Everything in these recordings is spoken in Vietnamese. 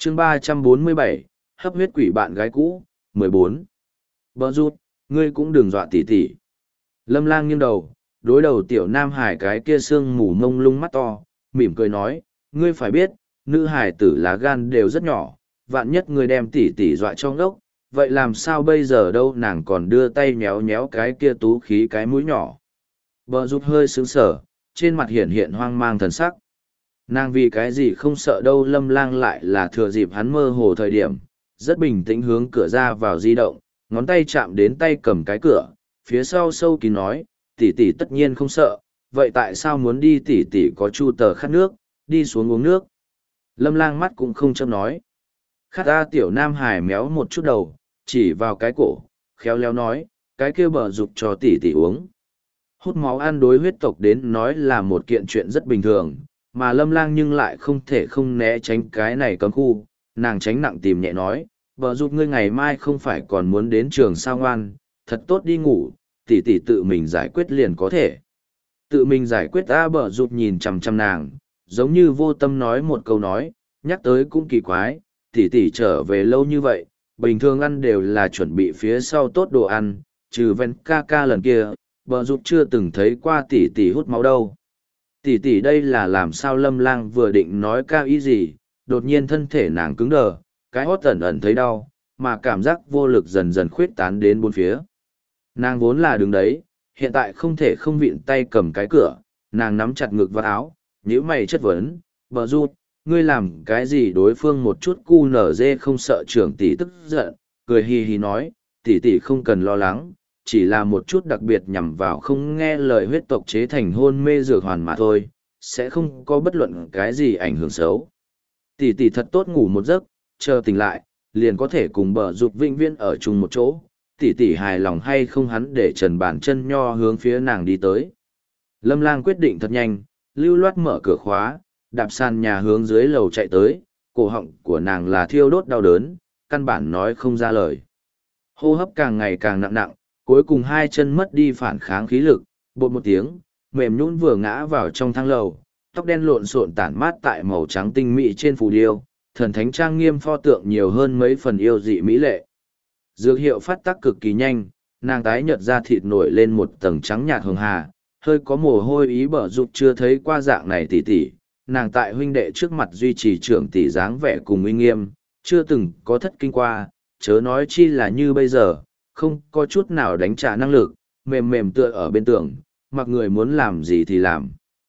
chương 347, hấp huyết quỷ bạn gái cũ, 14. Bờ rút, ngươi cũng đừng dọa tỉ tỉ. Lâm Lang nghiêng đầu, đối đầu tiểu nam hải cái kia sương mù mông lung mắt to, mỉm cười nói, ngươi phải biết, nữ hải tử lá gan đều rất nhỏ, vạn nhất ngươi đem tỉ tỉ dọa cho ngốc, vậy làm sao bây giờ đâu, nàng còn đưa tay nhéo nhéo cái kia tú khí cái mũi nhỏ. Bờ rút hơi sướng sở, trên mặt hiện hiện hoang mang thần sắc. Nàng vì cái gì không sợ đâu. Lâm Lang lại là thừa dịp hắn mơ hồ thời điểm, rất bình tĩnh hướng cửa ra vào di động, ngón tay chạm đến tay cầm cái cửa, phía sau sâu kín nói, tỷ tỷ tất nhiên không sợ, vậy tại sao muốn đi, tỷ tỷ có chu tờ khát nước, đi xuống uống nước. Lâm Lang mắt cũng không chớp nói. Khát ta. Tiểu nam hải méo một chút đầu, chỉ vào cái cổ, khéo léo nói, cái kia bờ dục cho tỷ tỷ uống. Hút máu ăn đối huyết tộc đến nói là một kiện chuyện rất bình thường, mà Lâm Lang nhưng lại không thể không né tránh cái này cấm khu. Nàng tránh nặng tìm nhẹ nói, bờ dục ngươi ngày mai không phải còn muốn đến trường sao, ngoan, thật tốt đi ngủ, tỷ tỷ tự mình giải quyết liền có thể. Tự mình giải quyết. Bờ dục nhìn chằm chằm nàng, giống như vô tâm nói một câu nói, nhắc tới cũng kỳ quái, tỷ tỷ trở về lâu như vậy, bình thường ăn đều là chuẩn bị phía sau tốt đồ ăn, trừ ven ca ca lần kia, bờ dục chưa từng thấy qua tỷ tỷ hút máu đâu. Tỷ tỷ đây là làm sao? Lâm Lang vừa định nói cao ý gì, đột nhiên thân thể nàng cứng đờ, cái hót ẩn ẩn thấy đau, mà cảm giác vô lực dần dần khuyết tán đến bốn phía. Nàng vốn là đứng đấy, hiện tại không thể không vịn tay cầm cái cửa, nàng nắm chặt ngực và áo, nhíu mày chất vấn, bờ rút, ngươi làm cái gì? Đối phương một chút cu nở dê không sợ trưởng tỷ tức giận, cười hì hì nói, tỷ tỷ không cần lo lắng, chỉ là một chút đặc biệt nhằm vào không nghe lời huyết tộc chế thành hôn mê dược hoàn mà thôi, sẽ không có bất luận cái gì ảnh hưởng xấu. Tỷ tỷ thật tốt ngủ một giấc, chờ tỉnh lại, liền có thể cùng bờ dục vĩnh viễn ở chung một chỗ. Tỷ tỷ hài lòng hay không? Hắn để trần bàn chân nho hướng phía nàng đi tới. Lâm Lang quyết định thật nhanh, lưu loát mở cửa khóa, đạp sàn nhà hướng dưới lầu chạy tới, cổ họng của nàng là thiêu đốt đau đớn, căn bản nói không ra lời. Hô hấp càng ngày càng nặng nặng, cuối cùng hai chân mất đi phản kháng khí lực, bột một tiếng, mềm nhũn vừa ngã vào trong thang lầu, tóc đen lộn xộn tản mát tại màu trắng tinh mỹ trên phù điêu, thần thánh trang nghiêm pho tượng nhiều hơn mấy phần yêu dị mỹ lệ. Dược hiệu phát tác cực kỳ nhanh, nàng tái nhợt da thịt nổi lên một tầng trắng nhạt hường hà, hơi có mồ hôi. Ý bở dục chưa thấy qua dạng này tỷ tỷ, nàng tại huynh đệ trước mặt duy trì trưởng tỷ dáng vẻ cùng uy nghiêm, chưa từng có thất kinh qua, chớ nói chi là như bây giờ, không có chút nào đánh trả năng lực, mềm mềm tựa ở bên tường, mặc người muốn làm gì thì làm.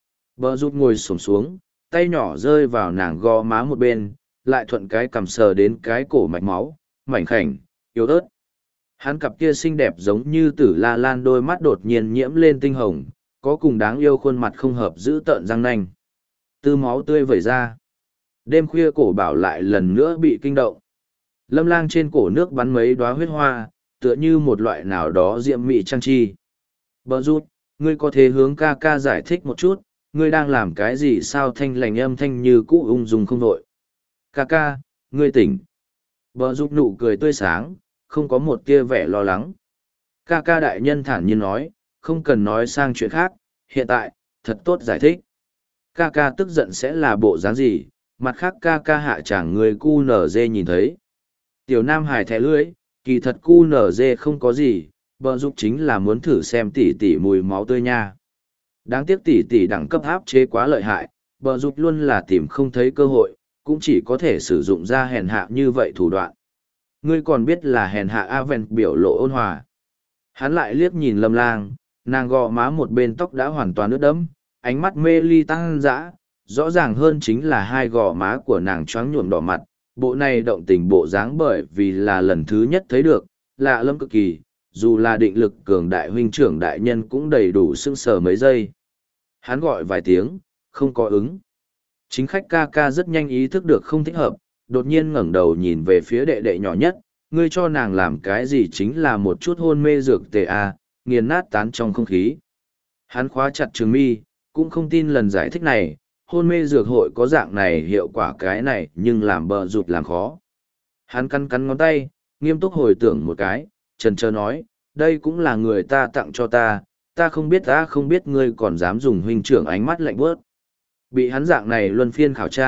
Bờ rút ngồi xổm xuống, tay nhỏ rơi vào nàng gò má một bên, lại thuận cái cằm sờ đến cái cổ mạch máu, mảnh khảnh, yếu ớt. Hắn cặp kia xinh đẹp giống như tử la lan, đôi mắt đột nhiên nhiễm lên tinh hồng, có cùng đáng yêu khuôn mặt không hợp giữ tợn răng nanh. Tư máu tươi vẩy ra. Đêm khuya cổ bảo lại lần nữa bị kinh động. Lâm Lang trên cổ nước bắn mấy đóa huyết hoa, tựa như một loại nào đó diệm mị trang chi. Bờ rút, ngươi có thể hướng ca ca giải thích một chút, ngươi đang làm cái gì sao? Thanh lành âm thanh như cũ ung dung không vội. Ca ca, ngươi tỉnh. Bờ rút nụ cười tươi sáng, không có một tia vẻ lo lắng. Ca ca đại nhân thản nhiên nói, không cần nói sang chuyện khác, hiện tại, thật tốt giải thích. Ca ca tức giận sẽ là bộ dáng gì, mặt khác ca ca hạ chàng người cu nở dê nhìn thấy. Tiểu Nam Hải thẻ lưỡi, kỳ thật cu nở dê không có gì, bờ dục chính là muốn thử xem tỉ tỉ mùi máu tươi nha. Đáng tiếc tỉ tỉ đẳng cấp áp chế quá lợi hại, bờ dục luôn là tìm không thấy cơ hội, cũng chỉ có thể sử dụng ra hèn hạ như vậy thủ đoạn. Ngươi còn biết là hèn hạ Aven biểu lộ ôn hòa. Hắn lại liếc nhìn Lâm Lang, nàng gò má một bên tóc đã hoàn toàn ướt đẫm, ánh mắt mê ly tăng dã, rõ ràng hơn chính là hai gò má của nàng choáng nhuộm đỏ mặt. Bộ này động tình bộ dáng bởi vì là lần thứ nhất thấy được, lạ lẫm cực kỳ, dù là định lực cường đại huynh trưởng đại nhân cũng đầy đủ sững sờ mấy giây. Hắn gọi vài tiếng, không có ứng. Chính khách ca ca rất nhanh ý thức được không thích hợp, đột nhiên ngẩng đầu nhìn về phía đệ đệ nhỏ nhất, ngươi cho nàng làm cái gì? Chính là một chút hôn mê dược tề a, nghiền nát tán trong không khí. Hắn khóa chặt trường mi, cũng không tin lần giải thích này, hôn mê dược hội có dạng này hiệu quả cái này nhưng làm bờ rụt làm khó. Hắn cắn cắn ngón tay, nghiêm túc hồi tưởng một cái, trần trơ nói, đây cũng là người ta tặng cho ta không biết ngươi còn dám dùng huynh trưởng. Ánh mắt lạnh bớt. Bị hắn dạng này luân phiên khảo tra,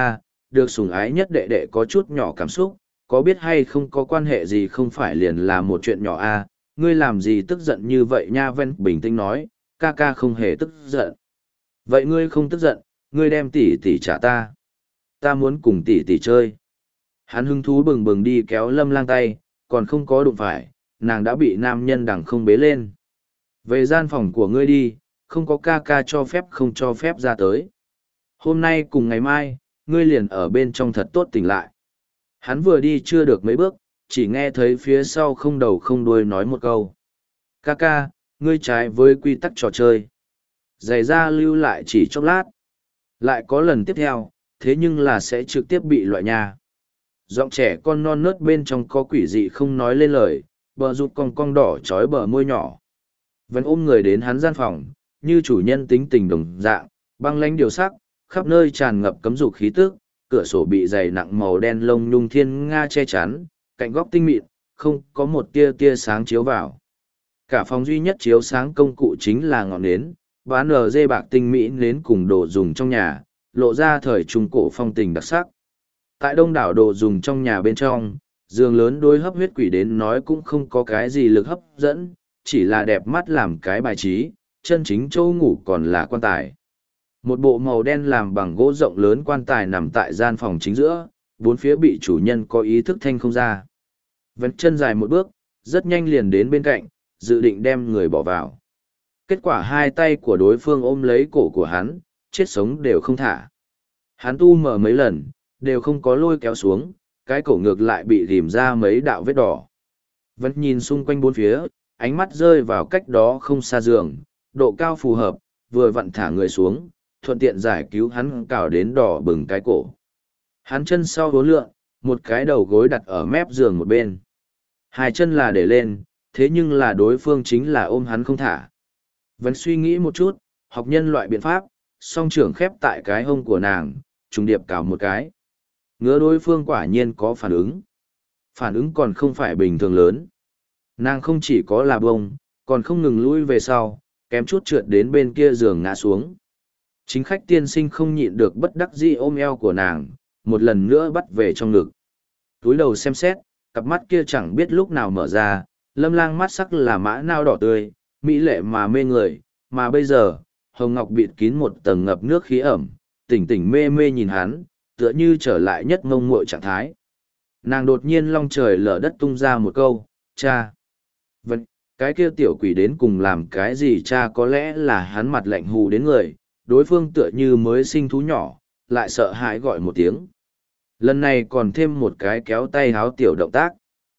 được sủng ái nhất đệ đệ có chút nhỏ cảm xúc, có biết hay không có quan hệ gì không phải liền là một chuyện nhỏ à, ngươi làm gì tức giận như vậy nha. Ven bình tĩnh nói, ca ca không hề tức giận. Vậy ngươi không tức giận, ngươi đem tỷ tỷ trả ta. Ta muốn cùng tỷ tỷ chơi. Hắn hứng thú bừng bừng đi kéo Lâm Lang tay, còn không có đụng phải, nàng đã bị nam nhân đằng không bế lên. Về gian phòng của ngươi đi, không có ca ca cho phép không cho phép ra tới. Hôm nay cùng ngày mai, ngươi liền ở bên trong thật tốt tỉnh lại. Hắn vừa đi chưa được mấy bước, chỉ nghe thấy phía sau không đầu không đuôi nói một câu. Ca ca, ngươi trái với quy tắc trò chơi. Giày ra lưu lại chỉ chốc lát. Lại có lần tiếp theo, thế nhưng là sẽ trực tiếp bị loại nhà. Giọng trẻ con non nớt bên trong có quỷ dị không nói lên lời, bờ rụt cong cong đỏ trói bờ môi nhỏ. Vẫn ôm người đến hắn gian phòng, như chủ nhân tính tình đồng dạng, băng lánh điều sắc, khắp nơi tràn ngập cấm dục khí tức, cửa sổ bị dày nặng màu đen lông nhung thiên nga che chắn, cạnh góc tinh mịn, không có một tia tia sáng chiếu vào. Cả phòng duy nhất chiếu sáng công cụ chính là ngọn nến, bán lờ dê bạc tinh mỹ nến cùng đồ dùng trong nhà, lộ ra thời trung cổ phong tình đặc sắc. Tại đông đảo đồ dùng trong nhà bên trong, giường lớn đối hấp huyết quỷ đến nói cũng không có cái gì lực hấp dẫn, chỉ là đẹp mắt làm cái bài trí, chân chính chỗ ngủ còn là quan tài. Một bộ màu đen làm bằng gỗ rộng lớn quan tài nằm tại gian phòng chính giữa, bốn phía bị chủ nhân có ý thức thanh không ra. Vẫn chân dài một bước, rất nhanh liền đến bên cạnh, dự định đem người bỏ vào. Kết quả hai tay của đối phương ôm lấy cổ của hắn, chết sống đều không thả. Hắn tu mở mấy lần, đều không có lôi kéo xuống, cái cổ ngược lại bị rìm ra mấy đạo vết đỏ. Vẫn nhìn xung quanh bốn phía, ánh mắt rơi vào cách đó không xa giường, độ cao phù hợp, vừa vặn thả người xuống, thuận tiện giải cứu hắn cào đến đỏ bừng cái cổ. Hắn chân sau vốn lượn, một cái đầu gối đặt ở mép giường một bên. Hai chân là để lên, thế nhưng là đối phương chính là ôm hắn không thả. Vẫn suy nghĩ một chút, học nhân loại biện pháp, song trưởng khép tại cái hông của nàng, trùng điệp cào một cái. Ngứa đối phương quả nhiên có phản ứng. Phản ứng còn không phải bình thường lớn. Nàng không chỉ có là bông, còn không ngừng lui về sau, kém chút trượt đến bên kia giường ngã xuống. Chính khách tiên sinh không nhịn được bất đắc dĩ ôm eo của nàng, một lần nữa bắt về trong ngực. Túi đầu xem xét, cặp mắt kia chẳng biết lúc nào mở ra, Lâm Lang mắt sắc là mã nao đỏ tươi, mỹ lệ mà mê người, mà bây giờ, hồng ngọc bịt kín một tầng ngập nước khí ẩm, tỉnh tỉnh mê mê nhìn hắn, tựa như trở lại nhất mông muội trạng thái. Nàng đột nhiên long trời lở đất tung ra một câu, cha. Vậy, cái kia tiểu quỷ đến cùng làm cái gì cha, có lẽ là hắn mặt lạnh hù đến người, đối phương tựa như mới sinh thú nhỏ, lại sợ hãi gọi một tiếng. Lần này còn thêm một cái kéo tay háo tiểu động tác.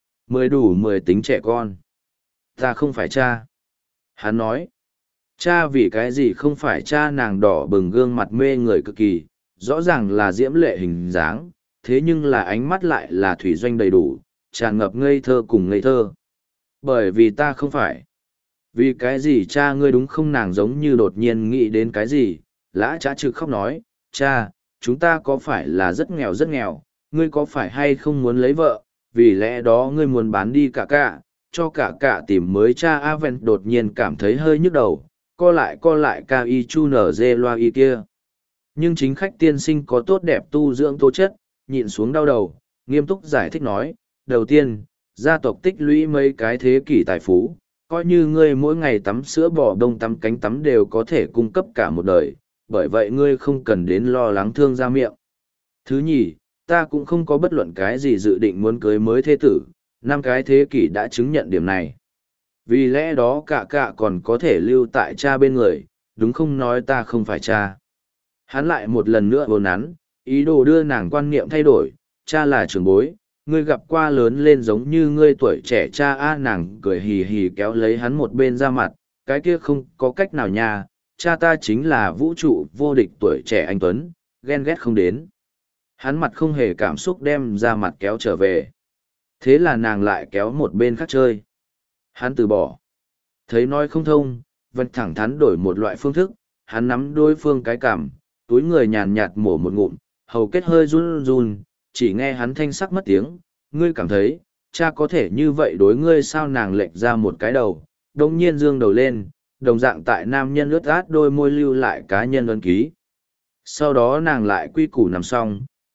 10 đủ 10 tính trẻ con. Ta không phải cha. Hắn nói. Cha vì cái gì không phải cha, nàng đỏ bừng gương mặt mê người cực kỳ, rõ ràng là diễm lệ hình dáng, thế nhưng là ánh mắt lại là thủy doanh đầy đủ, tràn ngập ngây thơ cùng ngây thơ. Bởi vì ta không phải. Vì cái gì cha ngươi đúng không, nàng giống như đột nhiên nghĩ đến cái gì, lã trá trực khóc nói, cha, chúng ta có phải là rất nghèo, ngươi có phải hay không muốn lấy vợ, vì lẽ đó ngươi muốn bán đi cả cả, cho cả cả tìm mới cha. Aven đột nhiên cảm thấy hơi nhức đầu, co lại ca y chu nở dê loa y kia. Nhưng chính khách tiên sinh có tốt đẹp tu dưỡng tố chất, nhịn xuống đau đầu, nghiêm túc giải thích nói, đầu tiên, gia tộc tích lũy mấy cái thế kỷ tài phú, coi như ngươi mỗi ngày tắm sữa bò đông tắm cánh tắm đều có thể cung cấp cả một đời, bởi vậy ngươi không cần đến lo lắng thương ra miệng. Thứ nhì, ta cũng không có bất luận cái gì dự định muốn cưới mới thế tử, 5 cái thế kỷ đã chứng nhận điểm này. Vì lẽ đó cả còn có thể lưu tại cha bên người, đúng không, nói ta không phải cha. Hắn lại một lần nữa vốn nắn, ý đồ đưa nàng quan niệm thay đổi, cha là trưởng bối, ngươi gặp qua lớn lên giống như ngươi tuổi trẻ cha. Nàng cười hì hì kéo lấy hắn một bên ra mặt, cái kia không có cách nào nha, cha ta chính là vũ trụ vô địch tuổi trẻ anh Tuấn, ghen ghét không đến. Hắn mặt không hề cảm xúc đem ra mặt kéo trở về. Thế là nàng lại kéo một bên khác chơi. Hắn từ bỏ. Thấy nói không thông, vẫn thẳng thắn đổi một loại phương thức, hắn nắm đối phương cái cằm, túi người nhàn nhạt mổ một ngụm, hầu kết hơi run run, chỉ nghe hắn thanh sắc mất tiếng, ngươi cảm thấy, cha có thể như vậy đối ngươi sao? Nàng lệch ra một cái đầu, đồng nhiên dương đầu lên, đồng dạng tại nam nhân ướt át đôi môi lưu lại cá nhân ấn ký. Sau đó nàng lại quy củ nằm xong,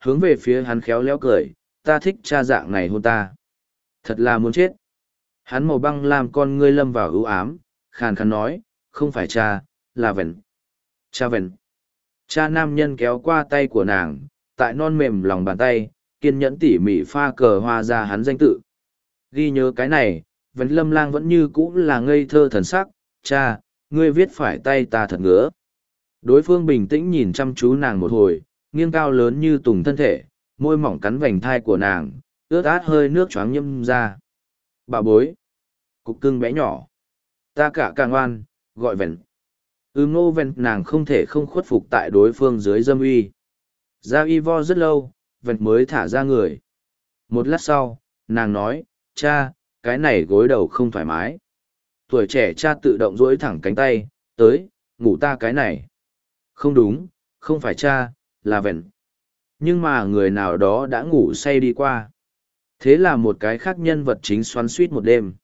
hướng về phía hắn khéo léo cười, ta thích cha dạng này hôn ta. Thật là muốn chết. Hắn màu băng làm con ngươi lâm vào ưu ám, khàn khàn nói, không phải cha, là vẹn. Cha vẹn. Cha nam nhân kéo qua tay của nàng, tại non mềm lòng bàn tay, kiên nhẫn tỉ mỉ pha cờ hoa ra hắn danh tự. Ghi nhớ cái này, vẹn Lâm Lang vẫn như cũ là ngây thơ thần sắc, cha, ngươi viết phải tay ta thật ngứa. Đối phương bình tĩnh nhìn chăm chú nàng một hồi, nghiêng cao lớn như tùng thân thể, môi mỏng cắn vành thai của nàng, ướt át hơi nước choáng nhâm ra. Bà bối. Cục cưng bé nhỏ. Ta cả càng ngoan, gọi vẹn. Ngô vẹn nàng không thể không khuất phục tại đối phương dưới dâm uy. Ra y vo rất lâu, vẹn mới thả ra người. Một lát sau, nàng nói, cha, cái này gối đầu không thoải mái. Tuổi trẻ cha tự động duỗi thẳng cánh tay, tới, ngủ ta cái này. Không đúng, không phải cha, là vẹn. Nhưng mà người nào đó đã ngủ say đi qua. Thế là một cái khác nhân vật chính xoắn suýt một đêm.